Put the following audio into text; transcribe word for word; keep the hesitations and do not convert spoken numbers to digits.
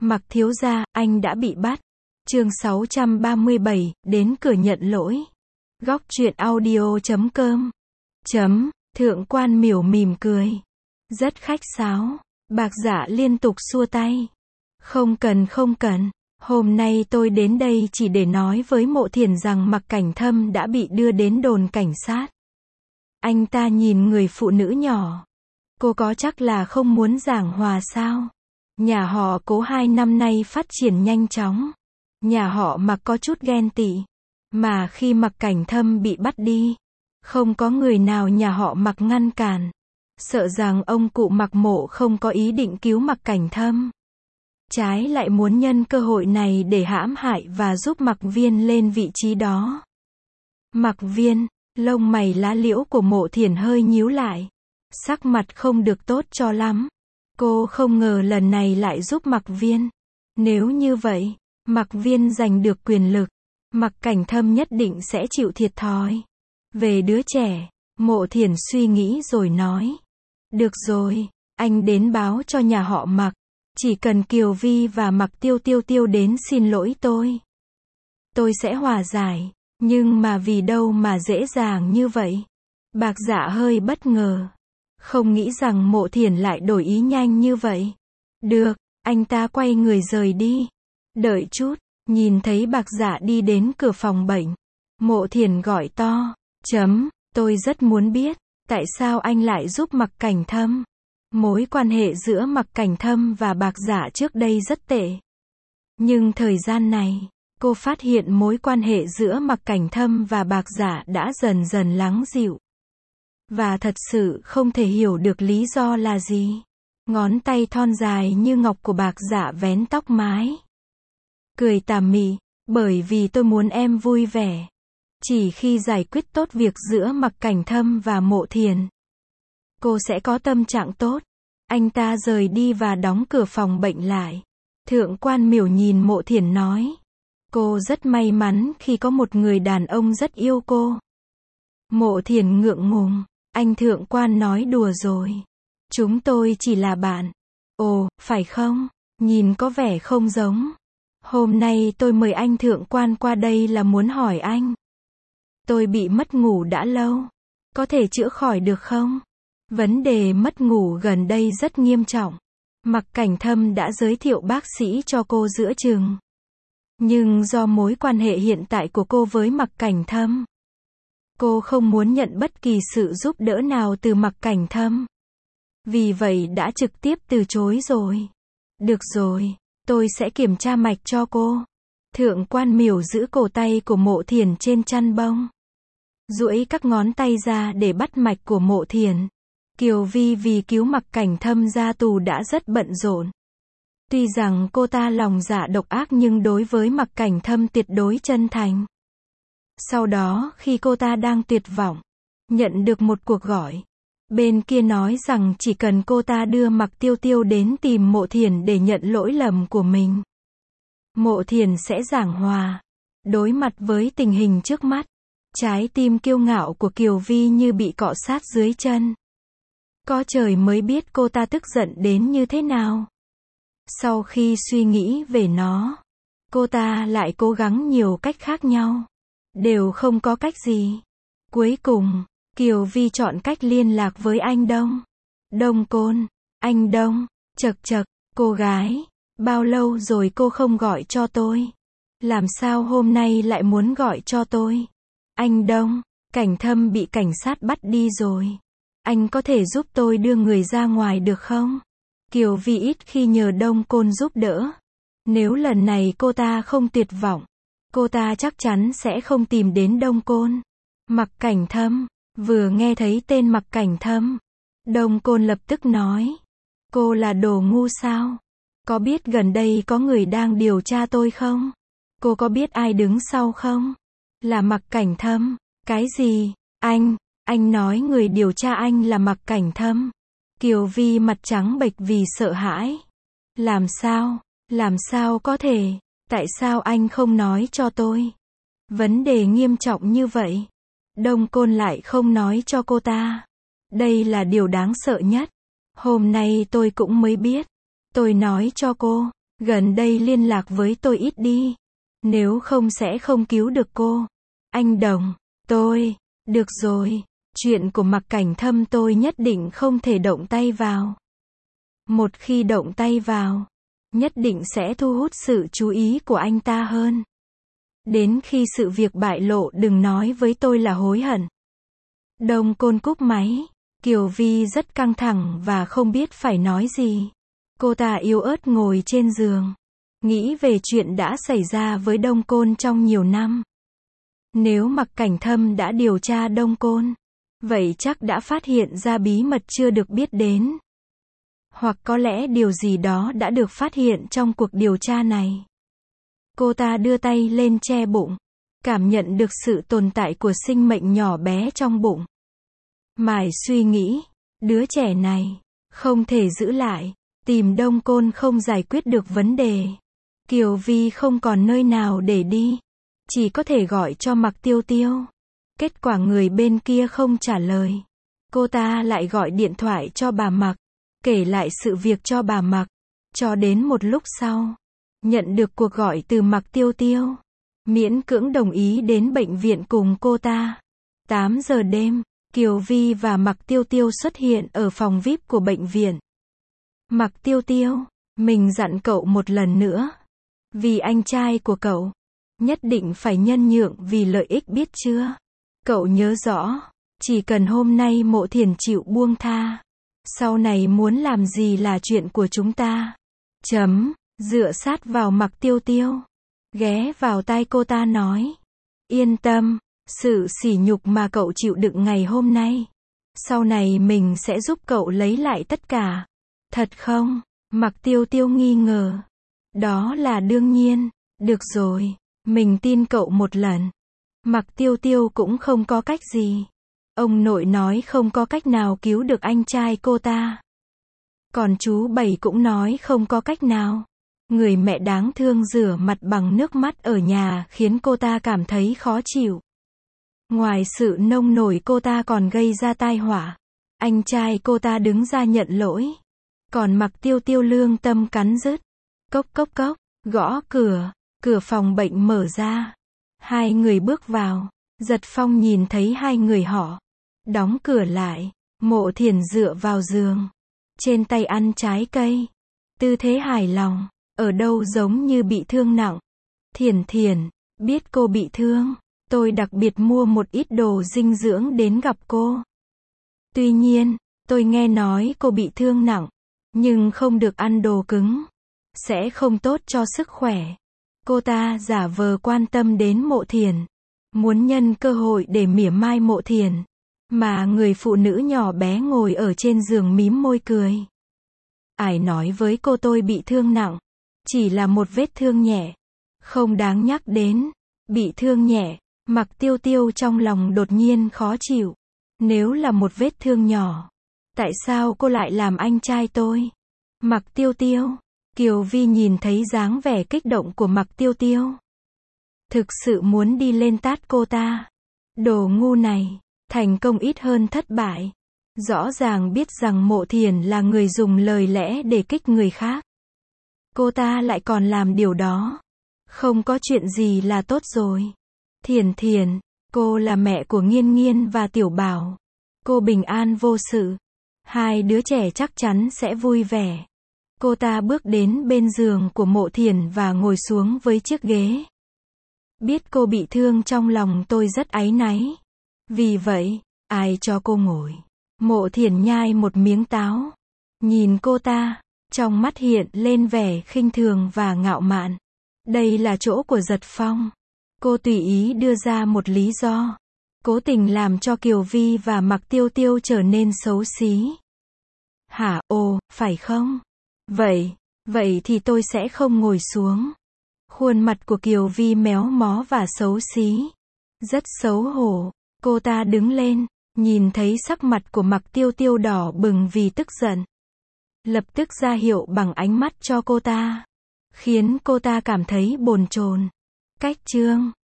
Mặc thiếu gia, anh đã bị bắt. Chương sáu trăm ba mươi bảy, đến cửa nhận lỗi. Góc truyện audio chấm com. Chấm, thượng quan miểu mỉm cười. Rất khách sáo. Bạc Dạ liên tục xua tay. Không cần không cần. Hôm nay tôi đến đây chỉ để nói với Mộ Thiển rằng Mặc Cảnh Thâm đã bị đưa đến đồn cảnh sát. Anh ta nhìn người phụ nữ nhỏ. Cô có chắc là không muốn giảng hòa sao? Nhà họ Cố hai năm nay phát triển nhanh chóng. Nhà họ Mặc có chút ghen tị. Mà khi Mặc Cảnh Thâm bị bắt đi, không có người nào nhà họ Mặc ngăn cản. Sợ rằng ông cụ Mặc Mộ không có ý định cứu Mặc Cảnh Thâm. Trái lại muốn nhân cơ hội này để hãm hại và giúp Mặc Viên lên vị trí đó. Mặc Viên, lông mày lá liễu của Mộ Thiển hơi nhíu lại. Sắc mặt không được tốt cho lắm. Cô không ngờ lần này lại giúp Mặc Viên. Nếu như vậy, Mặc Viên giành được quyền lực, Mặc Cảnh Thâm nhất định sẽ chịu thiệt thòi. Về đứa trẻ, Mộ Thiển suy nghĩ rồi nói. Được rồi, anh đến báo cho nhà họ Mặc. Chỉ cần Kiều Vi và Mặc Tiêu Tiêu Tiêu đến xin lỗi tôi, tôi sẽ hòa giải. Nhưng mà vì đâu mà dễ dàng như vậy? Bạc Dạ hơi bất ngờ. Không nghĩ rằng Mộ Thiển lại đổi ý nhanh như vậy. Được, anh ta quay người rời đi. Đợi chút, nhìn thấy Bạc Dạ đi đến cửa phòng bệnh. Mộ Thiển gọi to. Chấm, tôi rất muốn biết, tại sao anh lại giúp Mặc Cảnh Thâm? Mối quan hệ giữa Mặc Cảnh Thâm và Bạc Dạ trước đây rất tệ. Nhưng thời gian này, cô phát hiện mối quan hệ giữa Mặc Cảnh Thâm và Bạc Dạ đã dần dần lắng dịu. Và thật sự không thể hiểu được lý do là gì. Ngón tay thon dài như ngọc của Bạc Dạ vén tóc mái. Cười tà mị, bởi vì tôi muốn em vui vẻ. Chỉ khi giải quyết tốt việc giữa Mặc Cảnh Thâm và Mộ Thiển, cô sẽ có tâm trạng tốt. Anh ta rời đi và đóng cửa phòng bệnh lại. Thượng quan miểu nhìn Mộ Thiển nói. Cô rất may mắn khi có một người đàn ông rất yêu cô. Mộ Thiển ngượng ngùng. Anh thượng quan nói đùa rồi. Chúng tôi chỉ là bạn. Ồ, phải không? Nhìn có vẻ không giống. Hôm nay tôi mời anh thượng quan qua đây là muốn hỏi anh. Tôi bị mất ngủ đã lâu. Có thể chữa khỏi được không? Vấn đề mất ngủ gần đây rất nghiêm trọng. Mặc Cảnh Thâm đã giới thiệu bác sĩ cho cô giữa chừng. Nhưng do mối quan hệ hiện tại của cô với Mặc Cảnh Thâm, cô không muốn nhận bất kỳ sự giúp đỡ nào từ Mặc Cảnh Thâm. Vì vậy đã trực tiếp từ chối rồi. Được rồi, tôi sẽ kiểm tra mạch cho cô. Thượng quan miểu giữ cổ tay của Mộ Thiển trên chăn bông. Duỗi các ngón tay ra để bắt mạch của Mộ Thiển. Kiều Vi vì cứu Mặc Cảnh Thâm ra tù đã rất bận rộn. Tuy rằng cô ta lòng dạ độc ác nhưng đối với Mặc Cảnh Thâm tuyệt đối chân thành. Sau đó khi cô ta đang tuyệt vọng, nhận được một cuộc gọi. Bên kia nói rằng chỉ cần cô ta đưa Mặc Tiêu Tiêu đến tìm Mộ Thiển để nhận lỗi lầm của mình, Mộ Thiển sẽ giảng hòa. Đối mặt với tình hình trước mắt, trái tim kiêu ngạo của Kiều Vi như bị cọ sát dưới chân. Có trời mới biết cô ta tức giận đến như thế nào. Sau khi suy nghĩ về nó, cô ta lại cố gắng nhiều cách khác nhau. Đều không có cách gì. Cuối cùng, Kiều Vi chọn cách liên lạc với anh Đông. Đông Côn. Anh Đông. Chật chật, cô gái. Bao lâu rồi cô không gọi cho tôi? Làm sao hôm nay lại muốn gọi cho tôi? Anh Đông, Cảnh Thâm bị cảnh sát bắt đi rồi. Anh có thể giúp tôi đưa người ra ngoài được không? Kiều Vi ít khi nhờ Đông Côn giúp đỡ. Nếu lần này cô ta không tuyệt vọng, cô ta chắc chắn sẽ không tìm đến Đông Côn. Mặc Cảnh Thâm. Vừa nghe thấy tên Mặc Cảnh Thâm, Đông Côn lập tức nói. Cô là đồ ngu sao? Có biết gần đây có người đang điều tra tôi không? Cô có biết ai đứng sau không? Là Mặc Cảnh Thâm. Cái gì? Anh, anh nói người điều tra anh là Mặc Cảnh Thâm. Kiều Vi mặt trắng bệch vì sợ hãi. Làm sao? Làm sao có thể? Tại sao anh không nói cho tôi? Vấn đề nghiêm trọng như vậy. Đông Côn lại không nói cho cô ta. Đây là điều đáng sợ nhất. Hôm nay tôi cũng mới biết. Tôi nói cho cô. Gần đây liên lạc với tôi ít đi. Nếu không sẽ không cứu được cô. Anh Đồng, tôi, được rồi. Chuyện của Mạc Cảnh Thâm tôi nhất định không thể động tay vào. Một khi động tay vào, nhất định sẽ thu hút sự chú ý của anh ta hơn. Đến khi sự việc bại lộ đừng nói với tôi là hối hận. Đông Côn cúp máy. Kiều Vi rất căng thẳng và không biết phải nói gì. Cô ta yếu ớt ngồi trên giường, nghĩ về chuyện đã xảy ra với Đông Côn trong nhiều năm. Nếu Mạc Cảnh Thâm đã điều tra Đông Côn, vậy chắc đã phát hiện ra bí mật chưa được biết đến. Hoặc có lẽ điều gì đó đã được phát hiện trong cuộc điều tra này. Cô ta đưa tay lên che bụng, cảm nhận được sự tồn tại của sinh mệnh nhỏ bé trong bụng. Mải suy nghĩ, đứa trẻ này, không thể giữ lại, tìm Đông Côn không giải quyết được vấn đề. Kiều Vi không còn nơi nào để đi, chỉ có thể gọi cho Mạc Tiêu Tiêu. Kết quả người bên kia không trả lời. Cô ta lại gọi điện thoại cho bà Mạc, kể lại sự việc cho bà Mạc. Cho đến một lúc sau, nhận được cuộc gọi từ Mạc Tiêu Tiêu, miễn cưỡng đồng ý đến bệnh viện cùng cô ta. tám giờ đêm, Kiều Vi và Mạc Tiêu Tiêu xuất hiện ở phòng vi ai pi của bệnh viện. Mạc Tiêu Tiêu, mình dặn cậu một lần nữa. Vì anh trai của cậu, nhất định phải nhân nhượng vì lợi ích biết chưa? Cậu nhớ rõ, chỉ cần hôm nay Mộ Thiền chịu buông tha, sau này muốn làm gì là chuyện của chúng ta. Chấm, dựa sát vào Mạc Tiêu Tiêu, ghé vào tai cô ta nói. Yên tâm, sự sỉ nhục mà cậu chịu đựng ngày hôm nay, sau này mình sẽ giúp cậu lấy lại tất cả. Thật không? Mạc Tiêu Tiêu nghi ngờ. Đó là đương nhiên. Được rồi, mình tin cậu một lần. Mạc Tiêu Tiêu cũng không có cách gì. Ông nội nói không có cách nào cứu được anh trai cô ta. Còn chú Bảy cũng nói không có cách nào. Người mẹ đáng thương rửa mặt bằng nước mắt ở nhà khiến cô ta cảm thấy khó chịu. Ngoài sự nông nổi cô ta còn gây ra tai họa. Anh trai cô ta đứng ra nhận lỗi. Còn Mạc Tiêu Tiêu lương tâm cắn rứt. Cốc cốc cốc, gõ cửa, cửa phòng bệnh mở ra. Hai người bước vào. Giật Phong nhìn thấy hai người họ. Đóng cửa lại. Mộ Thiền dựa vào giường. Trên tay ăn trái cây. Tư thế hài lòng. Ở đâu giống như bị thương nặng. Thiền Thiền, biết cô bị thương. Tôi đặc biệt mua một ít đồ dinh dưỡng đến gặp cô. Tuy nhiên, tôi nghe nói cô bị thương nặng. Nhưng không được ăn đồ cứng. Sẽ không tốt cho sức khỏe. Cô ta giả vờ quan tâm đến Mộ Thiền. Muốn nhân cơ hội để mỉa mai Mộ Thiền. Mà người phụ nữ nhỏ bé ngồi ở trên giường mím môi cười. Ai nói với cô tôi bị thương nặng. Chỉ là một vết thương nhẹ. Không đáng nhắc đến. Bị thương nhẹ. Mạc Tiêu Tiêu trong lòng đột nhiên khó chịu. Nếu là một vết thương nhỏ, tại sao cô lại làm anh trai tôi? Mạc Tiêu Tiêu. Kiều Vi nhìn thấy dáng vẻ kích động của Mạc Tiêu Tiêu. Thực sự muốn đi lên tát cô ta. Đồ ngu này, thành công ít hơn thất bại. Rõ ràng biết rằng Mộ Thiền là người dùng lời lẽ để kích người khác. Cô ta lại còn làm điều đó. Không có chuyện gì là tốt rồi. Thiền Thiền, cô là mẹ của Nghiên Nghiên và Tiểu Bảo. Cô bình an vô sự. Hai đứa trẻ chắc chắn sẽ vui vẻ. Cô ta bước đến bên giường của Mộ Thiền và ngồi xuống với chiếc ghế. Biết cô bị thương trong lòng tôi rất áy náy. Vì vậy, ai cho cô ngồi? Mộ Thiền nhai một miếng táo. Nhìn cô ta, trong mắt hiện lên vẻ khinh thường và ngạo mạn. Đây là chỗ của Giật Phong. Cô tùy ý đưa ra một lý do. Cố tình làm cho Kiều Vi và Mạc Tiêu Tiêu trở nên xấu xí. Hả, ồ, phải không? Vậy, vậy thì tôi sẽ không ngồi xuống. Khuôn mặt của Kiều Vi méo mó và xấu xí. Rất xấu hổ. Cô ta đứng lên, nhìn thấy sắc mặt của Mạc Tiêu Tiêu đỏ bừng vì tức giận. Lập tức ra hiệu bằng ánh mắt cho cô ta. Khiến cô ta cảm thấy bồn chồn. Cách chương